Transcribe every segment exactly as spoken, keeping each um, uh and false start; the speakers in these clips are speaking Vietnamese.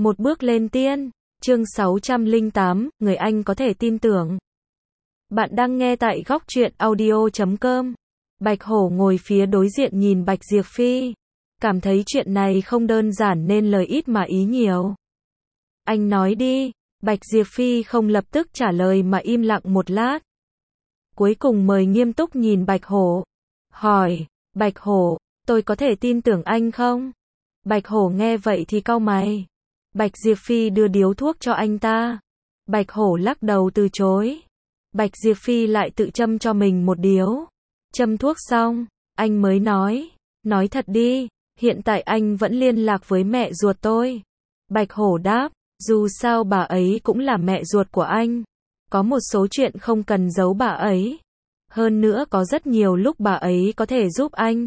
Một bước lên tiên, chương sáu trăm lẻ tám, người anh có thể tin tưởng. Bạn đang nghe tại góc truyện audio chấm com. Bạch Hổ ngồi phía đối diện nhìn Bạch Diệp Phi. Cảm thấy chuyện này không đơn giản nên lời ít mà ý nhiều. Anh nói đi, Bạch Diệp Phi không lập tức trả lời mà im lặng một lát. Cuối cùng mời nghiêm túc nhìn Bạch Hổ. Hỏi, Bạch Hổ, tôi có thể tin tưởng anh không? Bạch Hổ nghe vậy thì cau mày. Bạch Diệp Phi đưa điếu thuốc cho anh ta. Bạch Hổ lắc đầu từ chối. Bạch Diệp Phi lại tự châm cho mình một điếu. Châm thuốc xong, anh mới nói, nói thật đi, hiện tại anh vẫn liên lạc với mẹ ruột tôi. Bạch Hổ đáp, dù sao bà ấy cũng là mẹ ruột của anh. Có một số chuyện không cần giấu bà ấy. Hơn nữa có rất nhiều lúc bà ấy có thể giúp anh.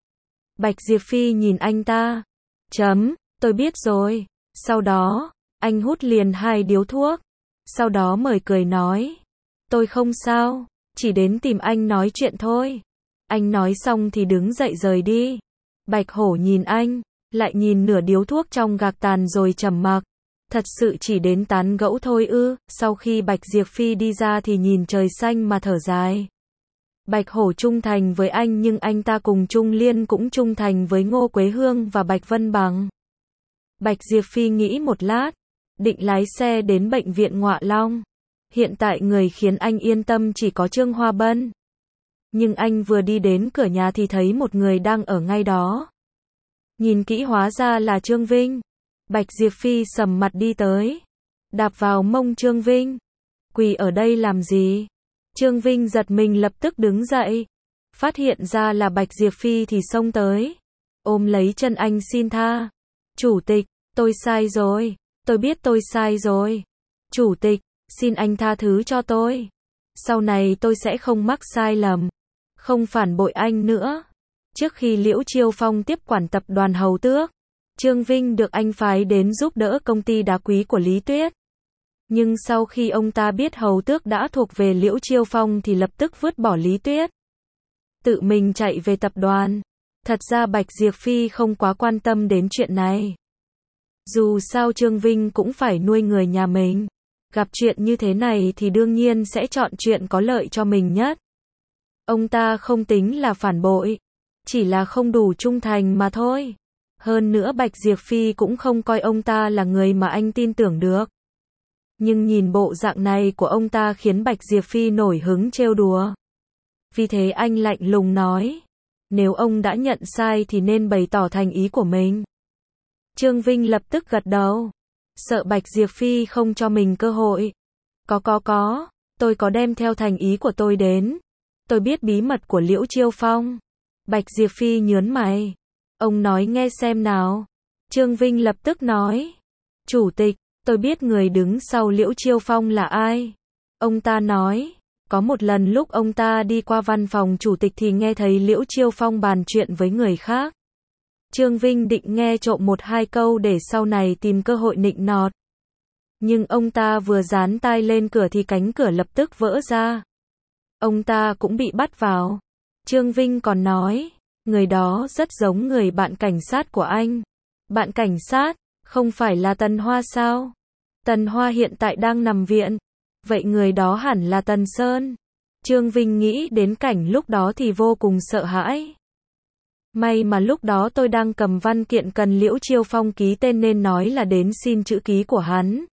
Bạch Diệp Phi nhìn anh ta. Chấm, tôi biết rồi. Sau đó, anh hút liền hai điếu thuốc. Sau đó mời cười nói. Tôi không sao, chỉ đến tìm anh nói chuyện thôi. Anh nói xong thì đứng dậy rời đi. Bạch Hổ nhìn anh, lại nhìn nửa điếu thuốc trong gạc tàn rồi trầm mặc. Thật sự chỉ đến tán gẫu thôi ư? Sau khi Bạch Diệp Phi đi ra thì nhìn trời xanh mà thở dài. Bạch Hổ trung thành với anh nhưng anh ta cùng Trung Liên cũng trung thành với Ngô Quế Hương và Bạch Vân Bằng. Bạch Diệp Phi nghĩ một lát, định lái xe đến bệnh viện Ngọa Long. Hiện tại người khiến anh yên tâm chỉ có Trương Hoa Bân. Nhưng anh vừa đi đến cửa nhà thì thấy một người đang ở ngay đó. Nhìn kỹ hóa ra là Trương Vinh. Bạch Diệp Phi sầm mặt đi tới, đạp vào mông Trương Vinh. Quỳ ở đây làm gì? Trương Vinh giật mình lập tức đứng dậy. Phát hiện ra là Bạch Diệp Phi thì xông tới, ôm lấy chân anh xin tha. Chủ tịch, tôi sai rồi. Tôi biết tôi sai rồi. Chủ tịch, xin anh tha thứ cho tôi. Sau này tôi sẽ không mắc sai lầm, không phản bội anh nữa. Trước khi Liễu Chiêu Phong tiếp quản tập đoàn Hầu Tước, Trương Vinh được anh phái đến giúp đỡ công ty đá quý của Lý Tuyết. Nhưng sau khi ông ta biết Hầu Tước đã thuộc về Liễu Chiêu Phong thì lập tức vứt bỏ Lý Tuyết, tự mình chạy về tập đoàn. Thật ra Bạch Diệp Phi không quá quan tâm đến chuyện này. Dù sao Trương Vinh cũng phải nuôi người nhà mình. Gặp chuyện như thế này thì đương nhiên sẽ chọn chuyện có lợi cho mình nhất. Ông ta không tính là phản bội, chỉ là không đủ trung thành mà thôi. Hơn nữa Bạch Diệp Phi cũng không coi ông ta là người mà anh tin tưởng được. Nhưng nhìn bộ dạng này của ông ta khiến Bạch Diệp Phi nổi hứng trêu đùa. Vì thế anh lạnh lùng nói, nếu ông đã nhận sai thì nên bày tỏ thành ý của mình. Trương Vinh lập tức gật đầu, sợ Bạch Diệp Phi không cho mình cơ hội. Có có có, tôi có đem theo thành ý của tôi đến. Tôi biết bí mật của Liễu Chiêu Phong. Bạch Diệp Phi nhớn mày. Ông nói nghe xem nào. Trương Vinh lập tức nói. Chủ tịch, tôi biết người đứng sau Liễu Chiêu Phong là ai. Ông ta nói, có một lần lúc ông ta đi qua văn phòng chủ tịch thì nghe thấy Liễu Chiêu Phong bàn chuyện với người khác. Trương Vinh định nghe trộm một hai câu để sau này tìm cơ hội nịnh nọt. Nhưng ông ta vừa dán tai lên cửa thì cánh cửa lập tức vỡ ra. Ông ta cũng bị bắt vào. Trương Vinh còn nói, người đó rất giống người bạn cảnh sát của anh. Bạn cảnh sát, không phải là Tần Hoa sao? Tần Hoa hiện tại đang nằm viện. Vậy người đó hẳn là Tần Sơn. Trương Vinh nghĩ đến cảnh lúc đó thì vô cùng sợ hãi. May mà lúc đó tôi đang cầm văn kiện cần Liễu Chiêu Phong ký tên nên nói là đến xin chữ ký của hắn.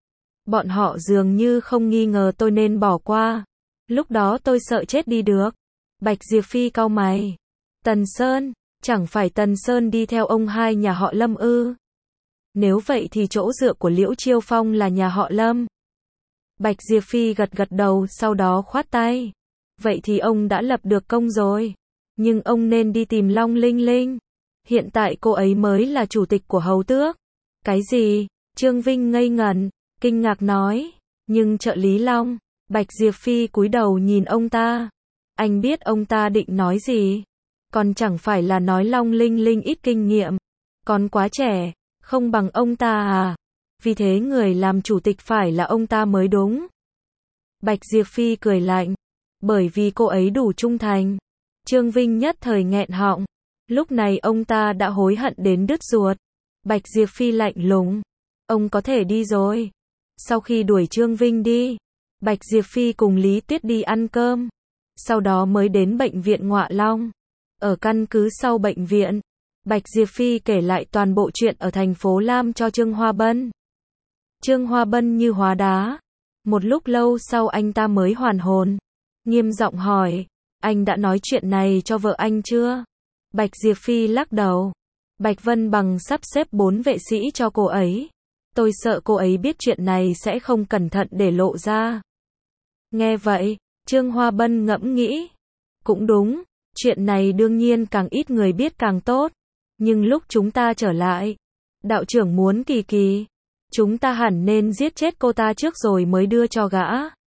Bọn họ dường như không nghi ngờ tôi nên bỏ qua. Lúc đó tôi sợ chết đi được. Bạch Diệp Phi cau mày. Tần Sơn, chẳng phải Tần Sơn đi theo ông hai nhà họ Lâm ư? Nếu vậy thì chỗ dựa của Liễu Chiêu Phong là nhà họ Lâm. Bạch Diệp Phi gật gật đầu sau đó khoát tay. Vậy thì ông đã lập được công rồi. Nhưng ông nên đi tìm Long Linh Linh. Hiện tại cô ấy mới là chủ tịch của Hầu Tước. Cái gì? Trương Vinh ngây ngẩn, kinh ngạc nói. Nhưng trợ lý Long. Bạch Diệp Phi cúi đầu nhìn ông ta. Anh biết ông ta định nói gì. Còn chẳng phải là nói Long Linh Linh ít kinh nghiệm. Còn quá trẻ, không bằng ông ta à. Vì thế người làm chủ tịch phải là ông ta mới đúng. Bạch Diệp Phi cười lạnh. Bởi vì cô ấy đủ trung thành. Trương Vinh nhất thời nghẹn họng. Lúc này ông ta đã hối hận đến đứt ruột. Bạch Diệp Phi lạnh lùng. Ông có thể đi rồi. Sau khi đuổi Trương Vinh đi, Bạch Diệp Phi cùng Lý Tuyết đi ăn cơm. Sau đó mới đến bệnh viện Ngọa Long. Ở căn cứ sau bệnh viện, Bạch Diệp Phi kể lại toàn bộ chuyện ở thành phố Lam cho Trương Hoa Bân. Trương Hoa Bân như hóa đá. Một lúc lâu sau anh ta mới hoàn hồn. Nghiêm giọng hỏi, anh đã nói chuyện này cho vợ anh chưa? Bạch Diệp Phi lắc đầu. Bạch Vân Bằng sắp xếp bốn vệ sĩ cho cô ấy. Tôi sợ cô ấy biết chuyện này sẽ không cẩn thận để lộ ra. Nghe vậy, Trương Hoa Bân ngẫm nghĩ. Cũng đúng, chuyện này đương nhiên càng ít người biết càng tốt. Nhưng lúc chúng ta trở lại, đạo trưởng muốn Kỳ Kỳ. Chúng ta hẳn nên giết chết cô ta trước rồi mới đưa cho gã.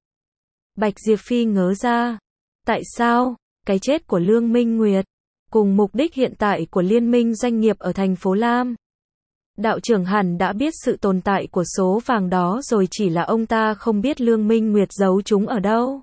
Bạch Diệp Phi ngớ ra. Tại sao? Cái chết của Lương Minh Nguyệt, cùng mục đích hiện tại của liên minh doanh nghiệp ở thành phố Lam. Đạo trưởng hẳn đã biết sự tồn tại của số vàng đó rồi, chỉ là ông ta không biết Lương Minh Nguyệt giấu chúng ở đâu.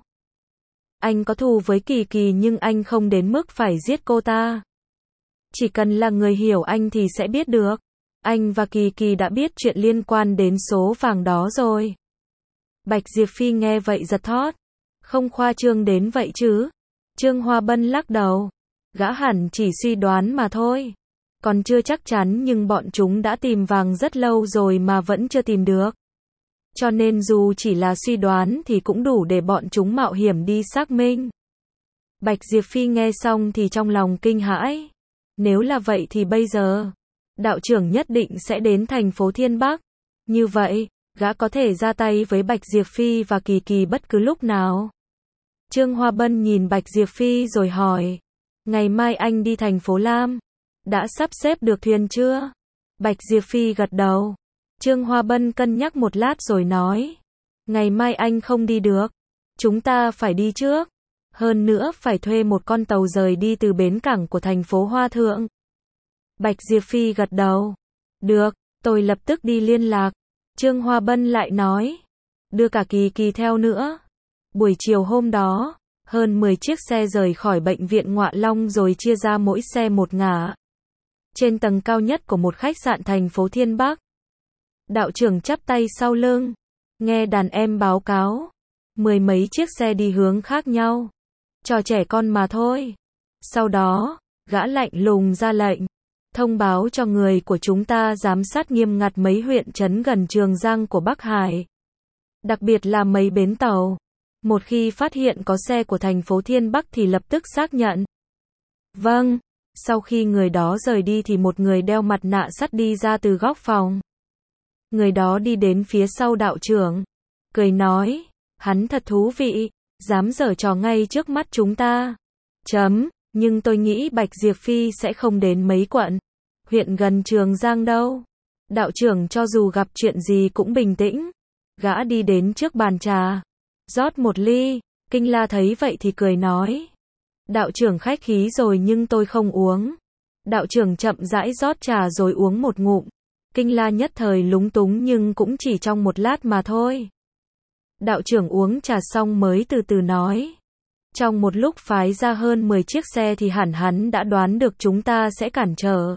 Anh có thù với Kỳ Kỳ nhưng anh không đến mức phải giết cô ta. Chỉ cần là người hiểu anh thì sẽ biết được. Anh và Kỳ Kỳ đã biết chuyện liên quan đến số vàng đó rồi. Bạch Diệp Phi nghe vậy giật thót. Không khoa trương đến vậy chứ. Trương Hoa Bân lắc đầu. Gã hẳn chỉ suy đoán mà thôi. Còn chưa chắc chắn, nhưng bọn chúng đã tìm vàng rất lâu rồi mà vẫn chưa tìm được. Cho nên dù chỉ là suy đoán thì cũng đủ để bọn chúng mạo hiểm đi xác minh. Bạch Diệp Phi nghe xong thì trong lòng kinh hãi. Nếu là vậy thì bây giờ, đạo trưởng nhất định sẽ đến thành phố Thiên Bắc. Như vậy, gã có thể ra tay với Bạch Diệp Phi và Kỳ Kỳ bất cứ lúc nào. Trương Hoa Bân nhìn Bạch Diệp Phi rồi hỏi. Ngày mai anh đi thành phố Lam. Đã sắp xếp được thuyền chưa? Bạch Diệp Phi gật đầu. Trương Hoa Bân cân nhắc một lát rồi nói. Ngày mai anh không đi được. Chúng ta phải đi trước. Hơn nữa phải thuê một con tàu rời đi từ bến cảng của thành phố Hoa Thượng. Bạch Diệp Phi gật đầu. Được, tôi lập tức đi liên lạc. Trương Hoa Bân lại nói. Đưa cả Kỳ Kỳ theo nữa. Buổi chiều hôm đó, hơn mười chiếc xe rời khỏi bệnh viện Ngọa Long rồi chia ra mỗi xe một ngả. Trên tầng cao nhất của một khách sạn thành phố Thiên Bắc, đạo trưởng chắp tay sau lưng, nghe đàn em báo cáo. Mười mấy chiếc xe đi hướng khác nhau. Trò trẻ con mà thôi. Sau đó, gã lạnh lùng ra lệnh. Thông báo cho người của chúng ta giám sát nghiêm ngặt mấy huyện trấn gần Trường Giang của Bắc Hải. Đặc biệt là mấy bến tàu. Một khi phát hiện có xe của thành phố Thiên Bắc thì lập tức xác nhận. Vâng. Sau khi người đó rời đi thì một người đeo mặt nạ sắt đi ra từ góc phòng. Người đó đi đến phía sau đạo trưởng. Cười nói. Hắn thật thú vị. Dám giở trò ngay trước mắt chúng ta. Chấm. Nhưng tôi nghĩ Bạch Diệp Phi sẽ không đến mấy quận huyện gần Trường Giang đâu. Đạo trưởng cho dù gặp chuyện gì cũng bình tĩnh. Gã đi đến trước bàn trà, rót một ly. Kinh La thấy vậy thì cười nói. Đạo trưởng khách khí rồi nhưng tôi không uống. Đạo trưởng chậm rãi rót trà rồi uống một ngụm. Kinh La nhất thời lúng túng nhưng cũng chỉ trong một lát mà thôi. Đạo trưởng uống trà xong mới từ từ nói. Trong một lúc phái ra hơn mười chiếc xe thì hẳn hắn đã đoán được chúng ta sẽ cản trở.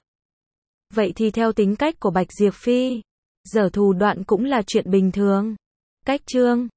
Vậy thì theo tính cách của Bạch Diệp Phi, giở thủ đoạn cũng là chuyện bình thường. Cách chương